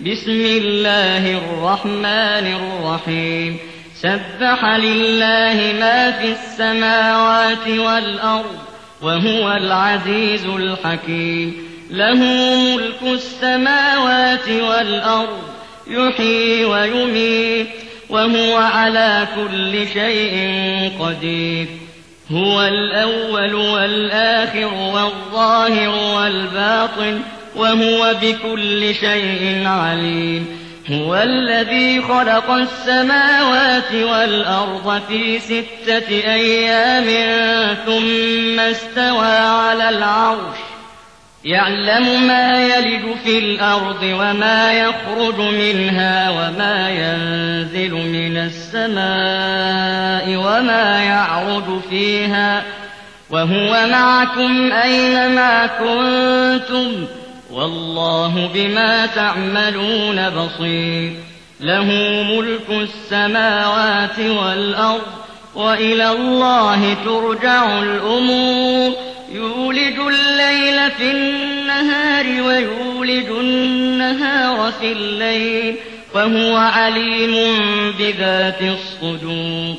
بسم الله الرحمن الرحيم سبح لله ما في السماوات والأرض وهو العزيز الحكيم له ملك السماوات والأرض يحيي ويميت وهو على كل شيء قدير هو الأول والآخر والظاهر والباطن وهو بكل شيء عليم هو الذي خلق السماوات والأرض في 6 أيام ثم استوى على العرش يعلم ما يلج في الأرض وما يخرج منها وما ينزل من السماء وما يعرج فيها وهو معكم أينما كنتم والله بما تعملون بصير له ملك السماوات والأرض وإلى الله ترجع الأمور يولج الليل في النهار ويولج النهار في الليل وهو عليم بذات الصدور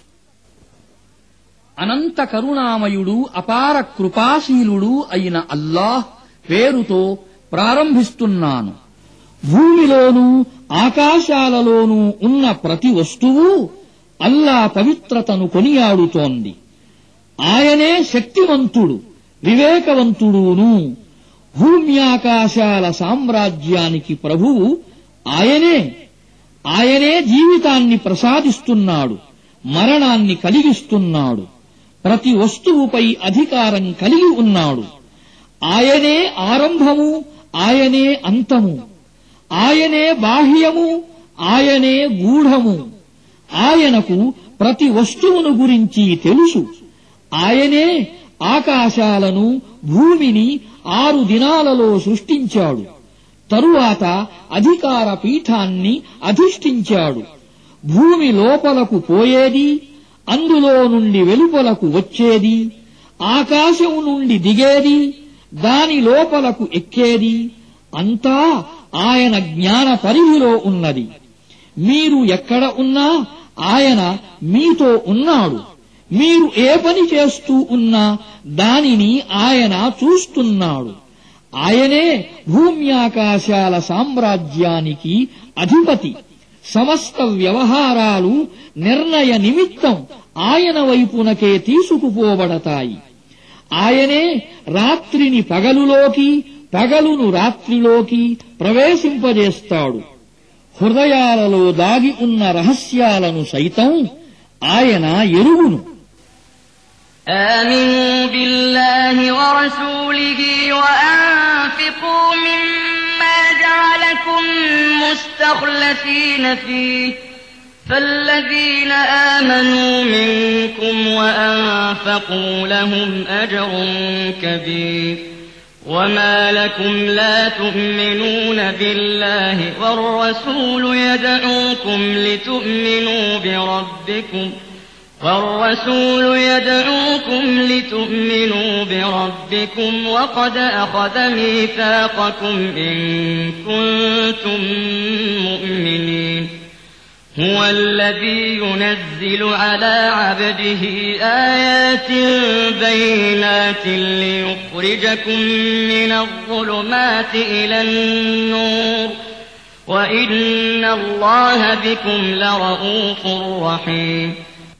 అనంత కరుణామయుడు అపార కృపాశీలుడు అయిన అల్లాహ్ పేరుతో ప్రారంభిస్తున్నాను. భూమిలోనూ ఆకాశాలలోనూ ఉన్న ప్రతి వస్తువు అల్లా పవిత్రతను కొనియాడుతోంది. ఆయనే శక్తివంతుడు, వివేకవంతుడును. భూమ్యాకాశాల సామ్రాజ్యానికి ప్రభువు ఆయనే జీవితాన్ని ప్రసాదిస్తున్నాడు, మరణాన్ని కలిగిస్తున్నాడు. ప్రతి వస్తువుపై అధికారం కలిగి ఉన్నాడు. ఆయనే ఆరంభము, ఆయనే అంతము, ఆయనే బాహ్యము, ఆయనే గూఢము. ఆయనకు ప్రతి వస్తువును గురించి తెలుసు. ఆయనే ఆకాశాలను, భూమిని 6 దినాలలో సృష్టించాడు. తరువాత అధికార పీఠాన్ని అధిష్ఠించాడు. భూమి లోపలకు పోయేది, అందులో నుండి వెలుపలకు వచ్చేది, ఆకాశం నుండి దిగేది, దాని లోపలకు ఎక్కేది అంతా ఆయన జ్ఞాన పరిధిలో ఉన్నది. మీరు ఎక్కడ ఉన్నా ఆయన మీతో ఉన్నాడు. మీరు ఏ పని చేస్తూ ఉన్నా దానిని ఆయన చూస్తున్నాడు. ఆయనే భూమ్యాకాశాల సామ్రాజ్యానికి అధిపతి. సమస్త వ్యవహారాలు నిర్ణయ నిమిత్తం ఆయన వైపునకే తీసుకుపోబడతాయి. ఆయనే రాత్రిని పగలులోకి, పగలును రాత్రిలోకి ప్రవేశింపజేస్తాడు. హృదయాలలో దాగి ఉన్న రహస్యాలను సైతం ఆయన ఎరుగును. آمنوا بالله ورسوله وأنفقوا مما جعلكم مستخلفين فيه فالذين آمنوا منكم وأنفقوا لهم أجر كبير وما لكم لا تؤمنون بالله والرسول يدعوكم لتؤمنوا بربكم وقد أخذ ميثاقكم إن كنتم مؤمنين هو الذي ينزل على عبده آيات بينات ليخرجكم من الظلمات إلى النور وإن الله بكم لرءوف رحيم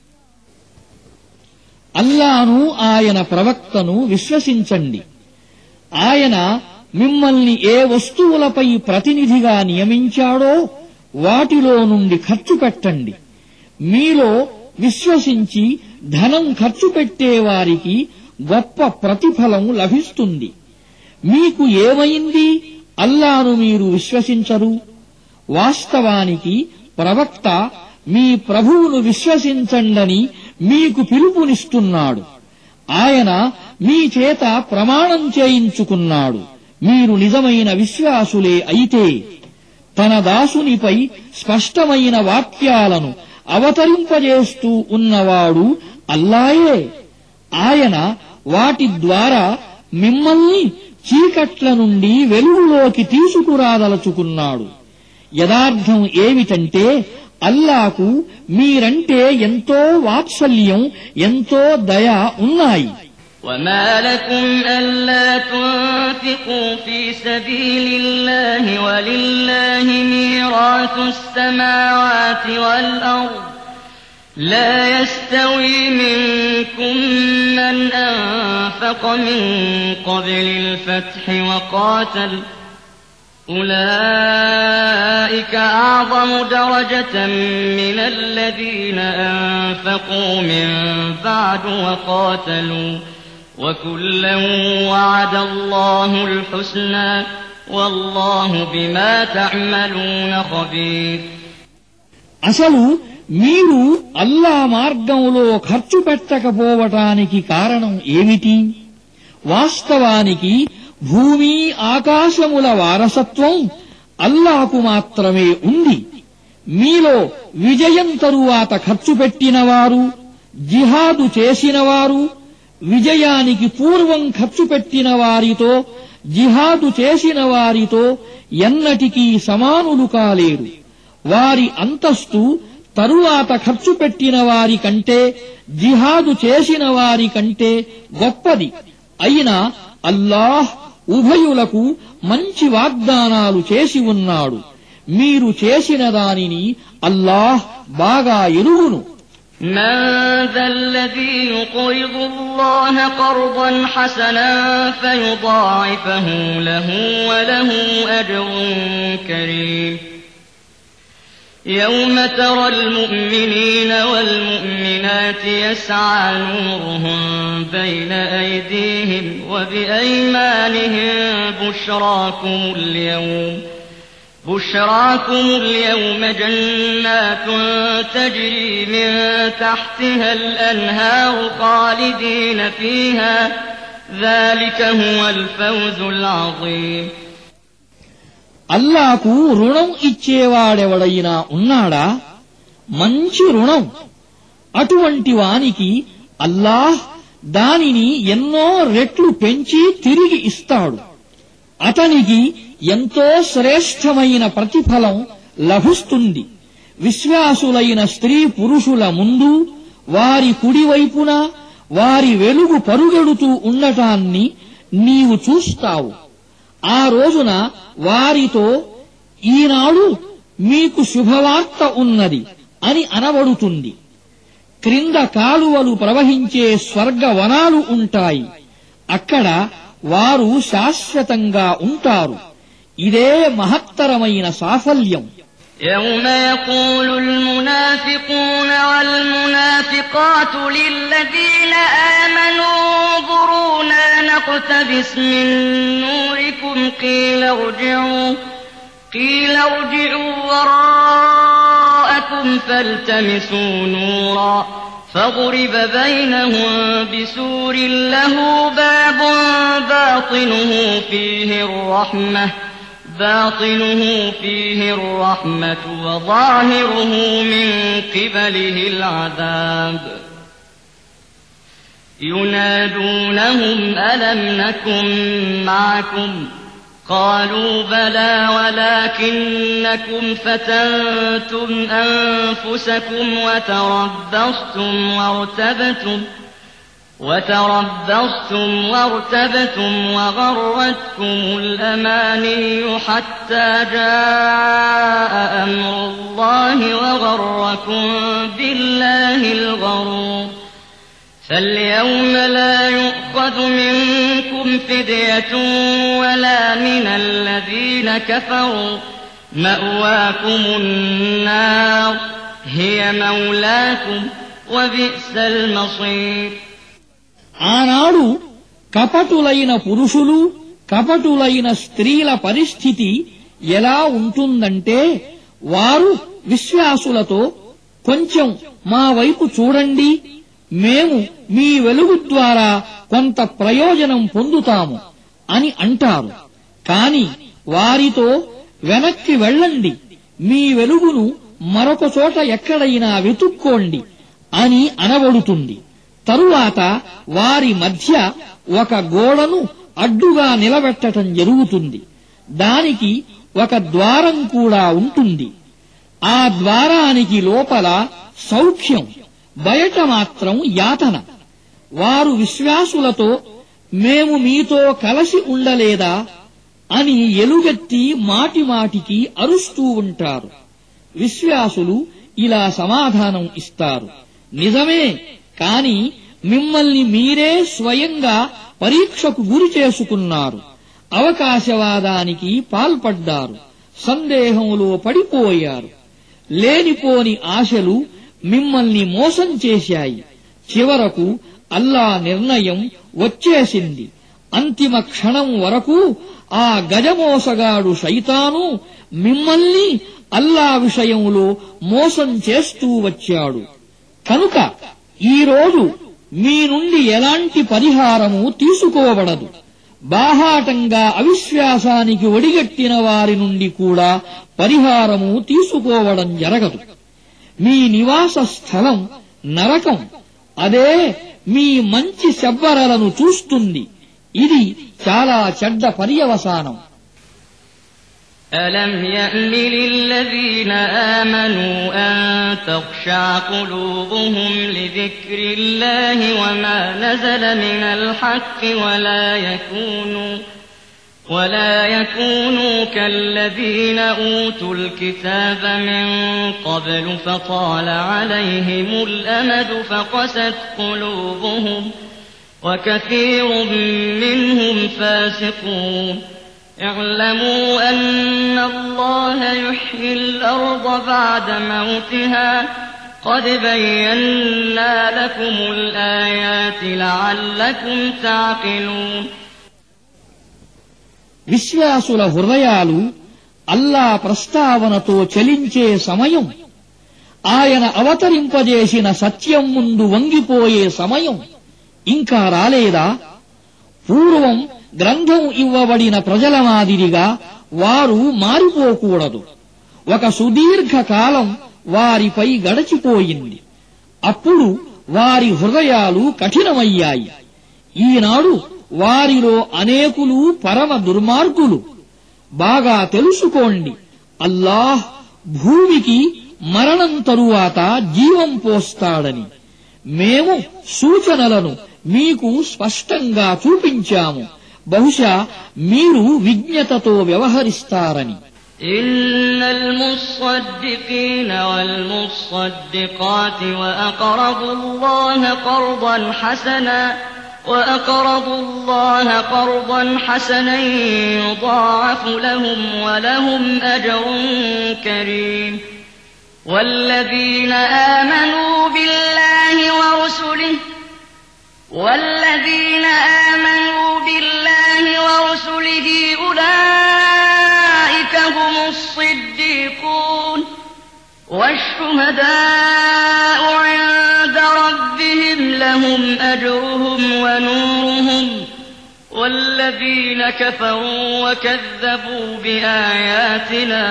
అల్లాను ఆయన ప్రవక్తను విశ్వసించండి. ఆయన మిమ్మల్ని ఏ వస్తువులపై ప్రతినిధిగా నియమించాడో వాటిలో నుండి ఖర్చు పెట్టండి. మీలో విశ్వసించి ధనం ఖర్చు పెట్టేవారికి గొప్ప ప్రతిఫలం లభిస్తుంది. మీకు ఏమైంది అల్లాను మీరు విశ్వసించరు? వాస్తవానికి ప్రవక్త మీ ప్రభువును విశ్వసించండని మీకు పిలుపునిస్తున్నాడు. ఆయన మీ చేత ప్రమాణం చేయించుకున్నాడు. మీరు నిజమైన విశ్వాసులే అయితే తన దాసునిపై స్పష్టమైన వాక్యాలను అవతరింపజేస్తూ ఉన్నవాడు అల్లాయే. ఆయన వాటి ద్వారా మిమ్మల్ని చీకట్ల నుండి వెలుగులోకి తీసుకురాదలుచుకున్నాడు. యదార్థం ఏమిటంటే అల్లాకు మీరంటే ఎంతో వాత్సల్యం ఎంతో దయ ఉన్నాయి. وما لكم ألا تنفقوا في سبيل الله ولله ميراث السماوات والأرض لا يستوي منكم من أنفق من قبل الفتح وقاتل أولئك أعظم درجة من الذين أنفقوا من بعد وقاتلوا وكلا وعد الله الحسنى والله بما تعملون خبير. అసలు మీరు అల్లా మార్గంలో ఖర్చు పెట్టకపోవటానికి కారణం ఏమిటి? వాస్తవానికి భూమి ఆకాశముల వారసత్వం అల్లాకు మాత్రమే ఉంది. మీలో విజయం తరువాత ఖర్చు పెట్టినవారు, జిహాదు చేసినవారు, విజయానికి పూర్వం ఖర్చు పెట్టిన వారితో జిహాదు చేసిన వారితో ఎన్నటికీ సమానులు కాలేరు. వారి అంతస్తు తరువాత ఖర్చు పెట్టిన వారి కంటే జిహాదు చేసిన వారి కంటే గొప్పది. అయినా అల్లాహ్ ఉభయులకు మంచి వాగ్దానాలు చేసి ఉన్నాడు. మీరు చేసిన దానిని అల్లాహ్ బాగా ఎరుగును. من ذا الذي يقرض الله قرضا حسنا فيضاعفه له وله أجر كريم. يوم ترى المؤمنين والمؤمنات يسعى نورهم بين أيديهم وبأيمانهم بشراكم اليوم جنات تجري من تحتها الأنهار خالدين فيها ذلك هو الفوز العظيم. అల్లాకు రుణం ఇచ్చేవాడెవడైనా ఉన్నాడా? మంచి రుణం. అటువంటి వానికి అల్లాహ్ దానిని ఎన్నో రెట్లు పెంచి తిరిగి ఇస్తాడు. అతనికి ఎంతో శ్రేష్టమైన ప్రతిఫలం లభిస్తుంది. విశ్వాసులైన స్త్రీ పురుషుల ముందు వారి కుడివైపున వారి వెలుగు పరుగెడుతూ ఉండటాన్ని నీవు చూస్తావు. ఆ రోజున వారితో ఈనాడు మీకు శుభవార్త ఉన్నది అని అనబడుతుంది. క్రింద కాలువలు ప్రవహించే స్వర్గవనాలు ఉంటాయి. అక్కడ వారు శాశ్వతంగా ఉంటారు. ఇదే మహత్తరమైన సాఫల్యం. يوم يقول المنافقون والمنافقات للذين آمنوا انظرونا نقتبس من نوركم قيل ارجعوا وراءكم فالتمسوا نورا فضرب بينهم بسور له باب باطنه فيه الرحمة وظاهره من قبله العذاب ينادونهم ألم نكن معكم قالوا بلى ولكنكم فتنتم أنفسكم وتربصتم وارتبتم وغرتكم الأماني حتى جاء أمر الله وغركم بالله الغرور فاليوم لا يؤخذ منكم فدية ولا من الذين كفروا مأواكم النار هي مولاكم وبئس المصير. ఆనాడు కపటులైన పురుషులు కపటులైన స్త్రీల పరిస్థితి ఎలా ఉంటుందంటే వారు విశ్వాసులతో కొంచెం మా వైపు చూడండి, మేము మీ వెలుగు ద్వారా కొంత ప్రయోజనం పొందుతాము అని అంటారు. కాని వారితో వెనక్కి వెళ్ళండి, మీ వెలుగును మరొక చోట ఎక్కడైనా వెతుక్కోండి అని అనబడుతుంది. తరువాత వారి మధ్య ఒక గోడను అడ్డుగా నిలబెట్టటం జరుగుతుంది. దానికి ఒక ద్వారం కూడా ఉంటుంది. ఆ ద్వారానికి లోపల సౌఖ్యం, బయట మాత్రం యాతన. వారు విశ్వాసులతో మేము మీతో కలసి ఉండలేదా అని ఎలుగెత్తి మాటిమాటికి అరుస్తూ ఉంటారు. విశ్వాసులు ఇలా సమాధానం ఇస్తారు, నిజమే, కాని మిమ్మల్ని మీరే స్వయంగా పరీక్షకు గురి చేసుకున్నారు, అవకాశవాదానికి పాల్పడ్డారు, సందేహంలో పడిపోయారు. లేనిపోని ఆశలు మిమ్మల్ని మోసం చేశాయి. చివరకు అల్లా నిర్ణయం వచ్చేసింది. అంతిమ క్షణం వరకు ఆ గజమోసగాడు శైతాను మిమ్మల్ని అల్లా విషయంలో మోసం చేస్తూ వచ్చాడు. కనుక ఈరోజు మీ నుండి ఎలాంటి పరిహారము తీసుకోబడదు. బాహాటంగా అవిశ్వాసానికి ఒడిగట్టిన వారి నుండి కూడా పరిహారము తీసుకోవడం జరగదు. మీ నివాస స్థలం నరకం, అదే మీ మంచి శబ్బరలను చూస్తుంది. ఇది చాలా చెడ్డ పర్యవసానం. ألم يأن للذين آمنوا أن تخشع قلوبهم لذكر الله وما نزل من الحق ولا يكونوا كالذين أوتوا الكتاب من قبل فطال عليهم الأمد فقست قلوبهم وكثير منهم فاسقون اعلموا أن الله يحيي الأرض بعد موتها قد بينا لكم الآيات لعلكم تعقلون. విశ్వాసుల హృదయాలు అల్లా ప్రస్తావనతో చలించే సమయం, ఆయన అవతరింపజేసిన సత్యం ముందు వంగిపోయే సమయం ఇంకా రాలేదా? పూర్వం గ్రంథం ఇవ్వబడిన ప్రజల మాదిరిగా వారు మారిపోకూడదు. ఒక సుదీర్ఘ కాలం వారిపై గడచిపోయింది. అప్పుడు వారి హృదయాలు కఠినమయ్యాయి. ఈనాడు వారిలో అనేకులు పరమ దుర్మార్గులు. బాగా తెలుసుకోండి, అల్లాహ్ భూమికి మరణం తరువాత జీవం పోస్తాడని. మేము సూచనలను మీకు స్పష్టంగా చూపించాము. బహుశా మీరు విజ్ఞతతో వ్యవహరిస్తారని. إن المصدقين والمصدقات وأقرضوا الله قرضا حسنا يضاعف لهم ولهم أجر كريم. والذين آمنوا بالله ورسله أولئك هم الصديقون والشهداء عند ربهم لهم أجرهم ونورهم والذين كفروا وكذبوا بآياتنا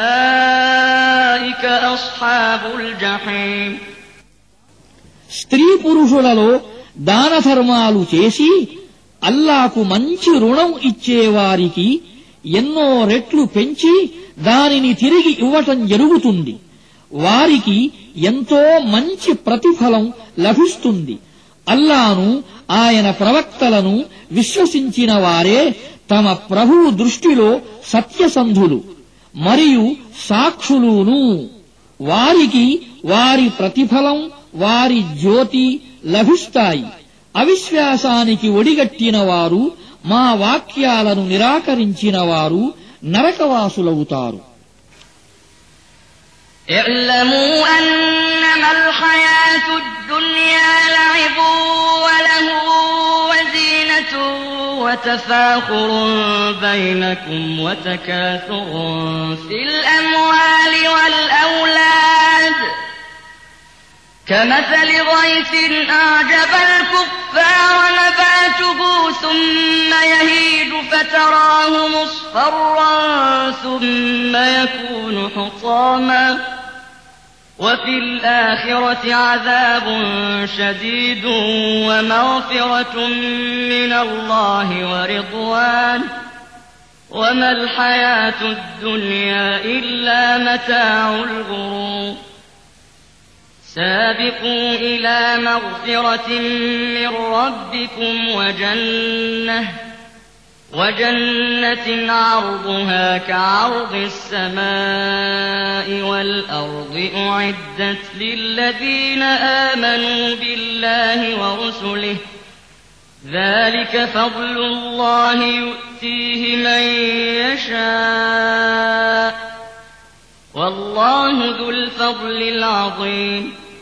أولئك أصحاب الجحيم. స్త్రీ పురుషులలో దాన ధర్మాలు చేసి అల్లాకు మంచి రుణం ఇచ్చేవారికి ఎన్నో రెట్లు పెంచి దానిని తిరిగి ఇవ్వటం జరుగుతుంది. వారికి ఎంతో మంచి ప్రతిఫలం లభిస్తుంది. అల్లాను, ఆయన ప్రవక్తలను విశ్వసించిన వారే తమ ప్రభువు దృష్టిలో సత్యసంధులు మరియు సాక్షులును. వారికి వారి ప్రతిఫలం, వారి జ్యోతి లభిస్తాయి. అవిశ్వాసానికి ఒడిగట్టిన వారు, మా వాక్యాలను నిరాకరించిన వారు నరకవాసులవుతారు. اعلموا أنما الحياة الدنيا لعب ولهو وزينة وتفاخر بينكم وتكاثر في الأموال والأولاد كمثل غيث أعجب الكفار نباته ثم يهيج فتراه مصفرا ثم يكون حطاما وفي الآخرة عذاب شديد ومغفرة من الله ورضوان وما الحياة الدنيا إلا متاع الغرور سابقوا إلى مغفرة من ربكم وجنة عرضها كعرض السماء والأرض أعدت للذين آمنوا بالله ورسله ذلك فضل الله يؤتيه من يشاء والله ذو الفضل العظيم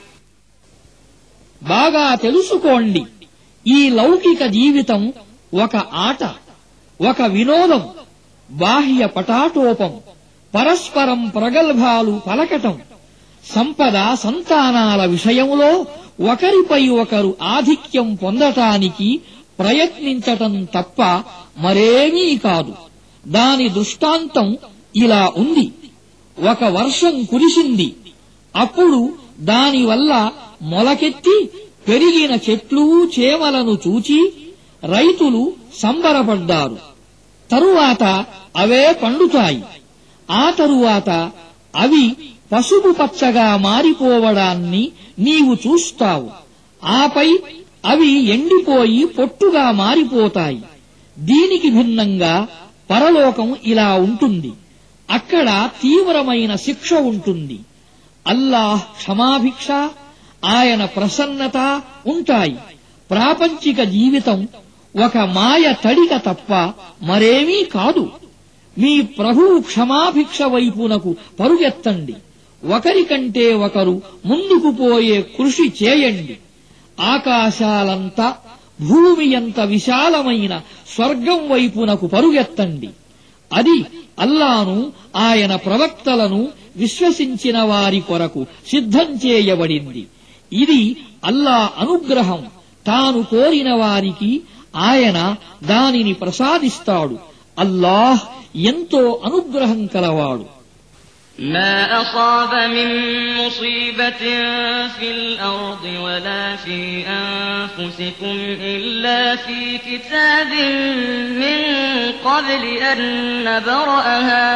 బాగా తెలుసుకోండి, ఈ లౌకిక జీవితం ఒక ఆట, ఒక వినోదం, బాహ్య పటాటోపం, పరస్పరం ప్రగల్భాలు పలకటం, సంపద సంతానాల విషయంలో ఒకరిపై ఒకరు ఆధిక్యం పొందటానికి ప్రయత్నించటం తప్ప మరేమీ కాదు. దాని దృష్టాంతం ఇలా ఉంది. ఒక వర్షం కురిసింది. అప్పుడు దానివల్ల మొలకెత్తి పెరిగిన చెట్లు చేమలను చూచి రైతులు సంబరపడ్డారు. తరువాత అవే పండుతాయి. ఆ తరువాత అవి పసుపు పచ్చగా మారిపోవడాన్ని నీవు చూస్తావు. ఆపై అవి ఎండిపోయి పొట్టుగా మారిపోతాయి. దీనికి భిన్నంగా పరలోకం ఇలా ఉంటుంది. అక్కడ తీవ్రమైన శిక్ష ఉంటుంది. అల్లాహ్ క్షమాభిక్ష, ఆయన ప్రసన్నత ఉంటాయి. ప్రాపంచిక జీవితం ఒక మాయ తడిక తప్ప మరేమీ కాదు. మీ ప్రభువు క్షమాభిక్ష వైపునకు పరుగెత్తండి. ఒకరికంటే ఒకరు ముందుకు పోయే కృషి చేయండి. ఆకాశాలంత భూమి ఎంత విశాలమైన స్వర్గం వైపునకు పరుగెత్తండి. అది అల్లాను ఆయన ప్రవక్తలను విశ్వసించిన వారి కొరకు సిద్ధం చేయబడింది. ఇది అల్లా అనుగ్రహం. తాను కోరిన వారికి ఆయన దానిని ప్రసాదిస్తాడు. అల్లాహ్ ఎంతో అనుగ్రహం కలవాడు. ما أصاب من مصيبة في الأرض ولا في أنفسكم إلا في كتاب من قبل أن نبرأها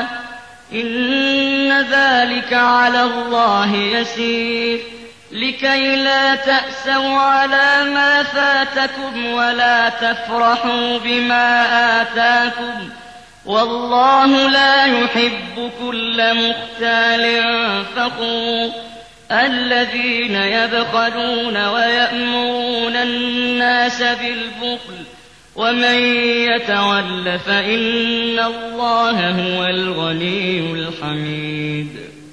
إن ذلك على الله يسير لكي لا تأسوا على ما فاتكم ولا تفرحوا بما آتاكم والله لا يحب كل مختال فخور الذين يبخلون ويأمرون الناس بالبخل ومن يتول فإن الله هو الغني الحميد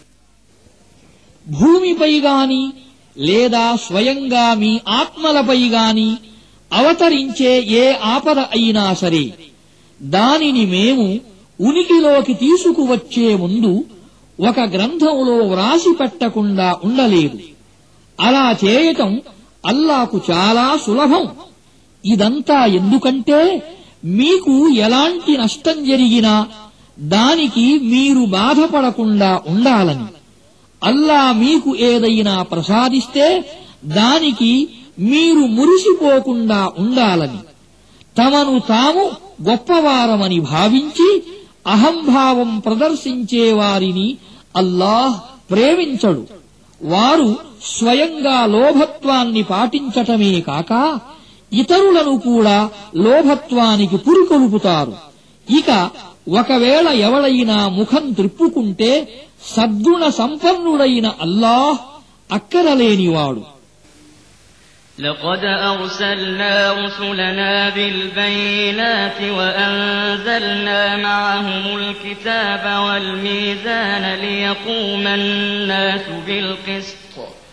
భూమిపై గాని లేదా స్వయంగా మీ ఆత్మలపై గాని అవతరించే ఏ ఆపద అయినా సరే దానిని మేము ఉనికిలోకి తీసుకువచ్చే ముందు ఒక గ్రంథంలో వ్రాసి పెట్టకుండా ఉండలేదు. అలా చేయటం అల్లాకు చాలా సులభం. ఇదంతా ఎందుకంటే మీకు ఎలాంటి నష్టం జరిగినా దానికి మీరు బాధపడకుండా ఉండాలని. అల్లా మీకు ఏదైనా ప్రసాదిస్తే దానికి మీరు మురిసిపోకుండా ఉండాలని. తమను తాము గొప్పవారమని భావించి అహంభావం ప్రదర్శించే వారిని అల్లాహ్ ప్రేమించడు. వారు స్వయంగా లోభత్వాన్ని పాటించటమే కాక ఇతరులను కూడా లోభత్వానికి పురికొల్పుతారు. ఇక ఒకవేళ ఎవడైనా ముఖం త్రిప్పుకుంటే సద్గుణ సంపన్నుడైన అల్లాహ్ అక్కరలేనివాడు. لقد أرسلنا رسلنا بالبينات وأنزلنا معهم الكتاب والميزان ليقوم الناس بالقسط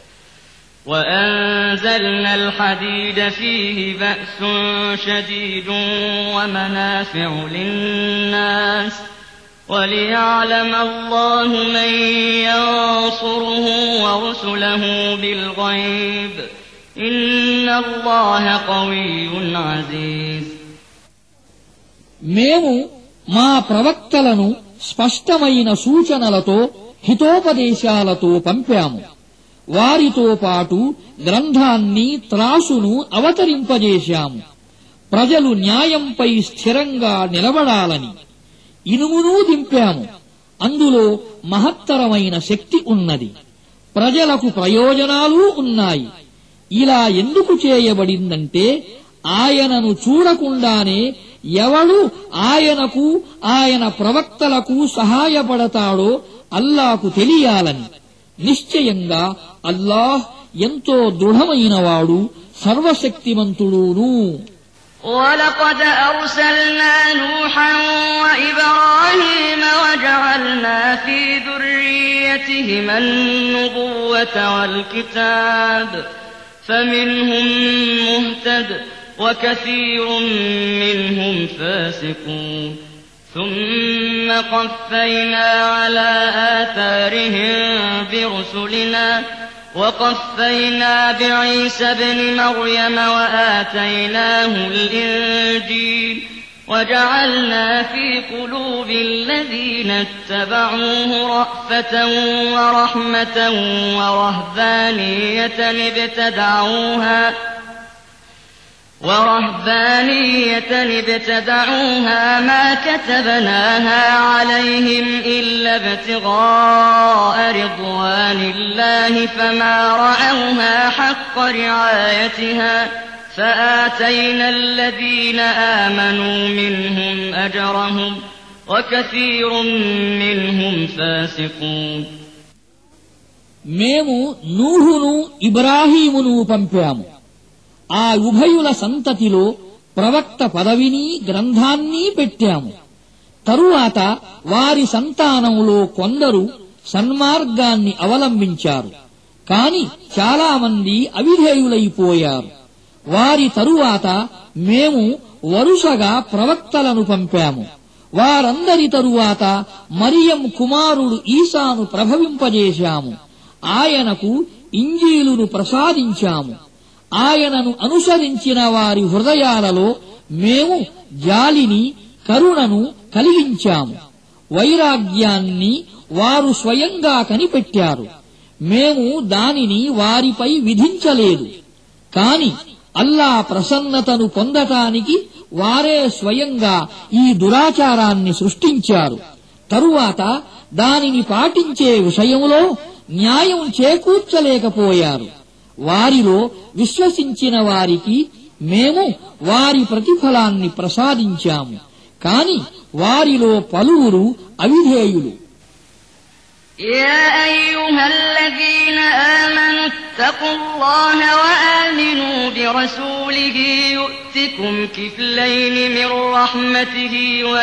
وأنزلنا الحديد فيه بأس شديد ومنافع للناس وليعلم الله من ينصره ورسله بالغيب إن الله قوي عزيز మేము మా ప్రవక్తలను స్పష్టమైన సూచనలతో హితోపదేశాలతో పంపాము. వారితో పాటు గ్రంథాన్ని త్రాసును అవతరింపజేశాము. ప్రజలు న్యాయంపై స్థిరంగా నిలబడాలని. ఇనుమునూ దింపాము. అందులో మహత్తరమైన శక్తి ఉన్నది. ప్రజలకు ప్రయోజనాలు ఉన్నాయి. ఇలా ఎందుకు చేయబడిందంటే ఆయనను చూడకుండానే ఎవడు ఆయనకు ఆయన ప్రవక్తలకు సహాయపడతాడో అల్లాకు తెలియాలని. నిశ్చయంగా అల్లాహ్ ఎంతో దృఢమైనవాడు, సర్వశక్తిమంతుడును. وَلَقَدْ أَرْسَلْنَا نُوحًا وَإِبْرَاهِيمَ وَجَعَلْنَا فِي ذُرِّيَّتِهِمَا النُّبُوَّةَ وَالْكِتَابَ فَمِنْهُم مُّهْتَدٍ وَكَثِيرٌ مِّنْهُمْ فَاسِقُونَ ثُمَّ قَفَّيْنَا عَلَىٰ آثَارِهِم بِرُسُلِنَا وَقَفَّيْنَا بِعِيسَى ابْنِ مَرْيَمَ وَآتَيْنَاهُ الْإِنجِيلَ وَجَعَلْنَا فِي قُلُوبِ الَّذِينَ اتَّبَعُوهُ رَأْفَةً وَرَحْمَةً وَرَهْبَانِيَّةً ابْتَدَعُوهَا مَا كَتَبْنَاهَا عَلَيْهِمْ إِلَّا ابْتِغَاءَ رِضْوَانِ اللَّهِ فَمَا رَعَوْهَا حَقَّ رِعَايَتِهَا فَآتَيْنَا الَّذِينَ آمَنُوا مِنْهُمْ أَجْرَهُمْ وَكَثِيرٌ مِّنْهُمْ فَاسِقُونَ. మేము నూహును ఇబ్రాహీమును పంపాము. ఆ ఉభయుల సంతతిలో ప్రవక్త పదవిని గ్రంథాన్ని పెట్టాము. తరువాత వారి సంతానంలో కొందరు సన్మార్గాన్ని అవలంబించారు. కాని చాలామంది అవిధేయులైపోయారు. వారి తరువాత మేము వరుసగా ప్రవక్తలను పంపాము. వారందరి తరువాత మరియం కుమారుడు ఈసాను ప్రభవింపజేశాము. ఆయనకు ఇంజీలును ప్రసాదించాము. ఆయనను అనుసరించిన వారి హృదయాలలో మేము జాలిని, కరుణను కలిగించాము. వైరాగ్యాన్ని వారు స్వయంగా కనిపెట్టారు. మేము దానిని వారిపై విధించలేదు. కాని అల్లా ప్రసన్నతను పొందటానికి వారే స్వయంగా ఈ దురాచారాన్ని సృష్టించారు. తరువాత దానిని పాటించే విషయంలో న్యాయం చేకూర్చలేకపోయారు. వారిలో విశ్వసించిన వారికి మేము వారి ప్రతిఫలాన్ని ప్రసాదించాము. కాని వారిలో పలువురు అవిధేయులు. يا أيها الذين آمنوا اتقوا الله وآمنوا برسوله يؤتكم كفلين من رحمته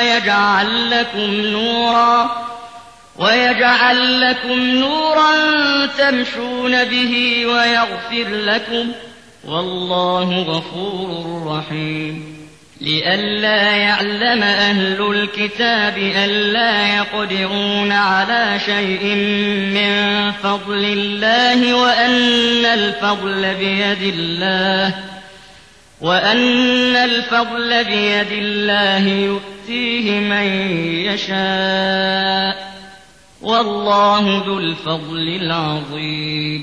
ويجعل لكم نورا تمشون به ويغفر لكم والله غفور رحيم. لئلا يعلم أهل الكتاب ألا يقدرون على شيء من فضل الله وأن الفضل بيد الله يؤتيه من يشاء والله ذو الفضل العظيم.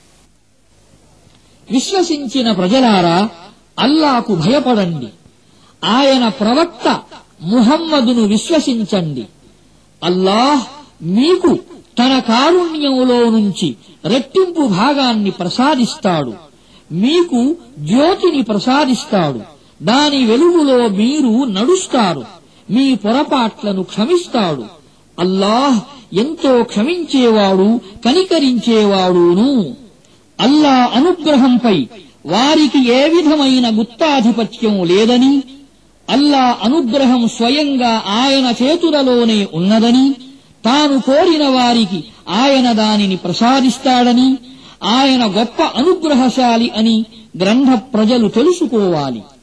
విశ్వసించిన ప్రజలారా, అల్లాకు భయపడండి. ఆయన ప్రవక్త ముహమ్మదును విశ్వసించండి. అల్లాహ్ మీకు తన కారుణ్యంలో నుంచి రెట్టింపు భాగాన్ని ప్రసాదిస్తాడు. మీకు జ్యోతిని ప్రసాదిస్తాడు. దాని వెలుగులో మీరు నడుస్తారు. మీ పొరపాట్లను క్షమిస్తాడు. అల్లాహ్ ఎంతో క్షమించేవాడు, కనికరించేవాడును. అల్లా అనుగ్రహంపై వారికి ఏ విధమైన గుత్తాధిపత్యం లేదని, అల్లా అనుగ్రహం స్వయంగా ఆయన చేతులలోనే ఉన్నదని, తాను కోరిన వారికి ఆయన దానిని ప్రసాదిస్తాడని, ఆయన గొప్ప అనుగ్రహశాలి అని గ్రంథ ప్రజలు తెలుసుకోవాలి.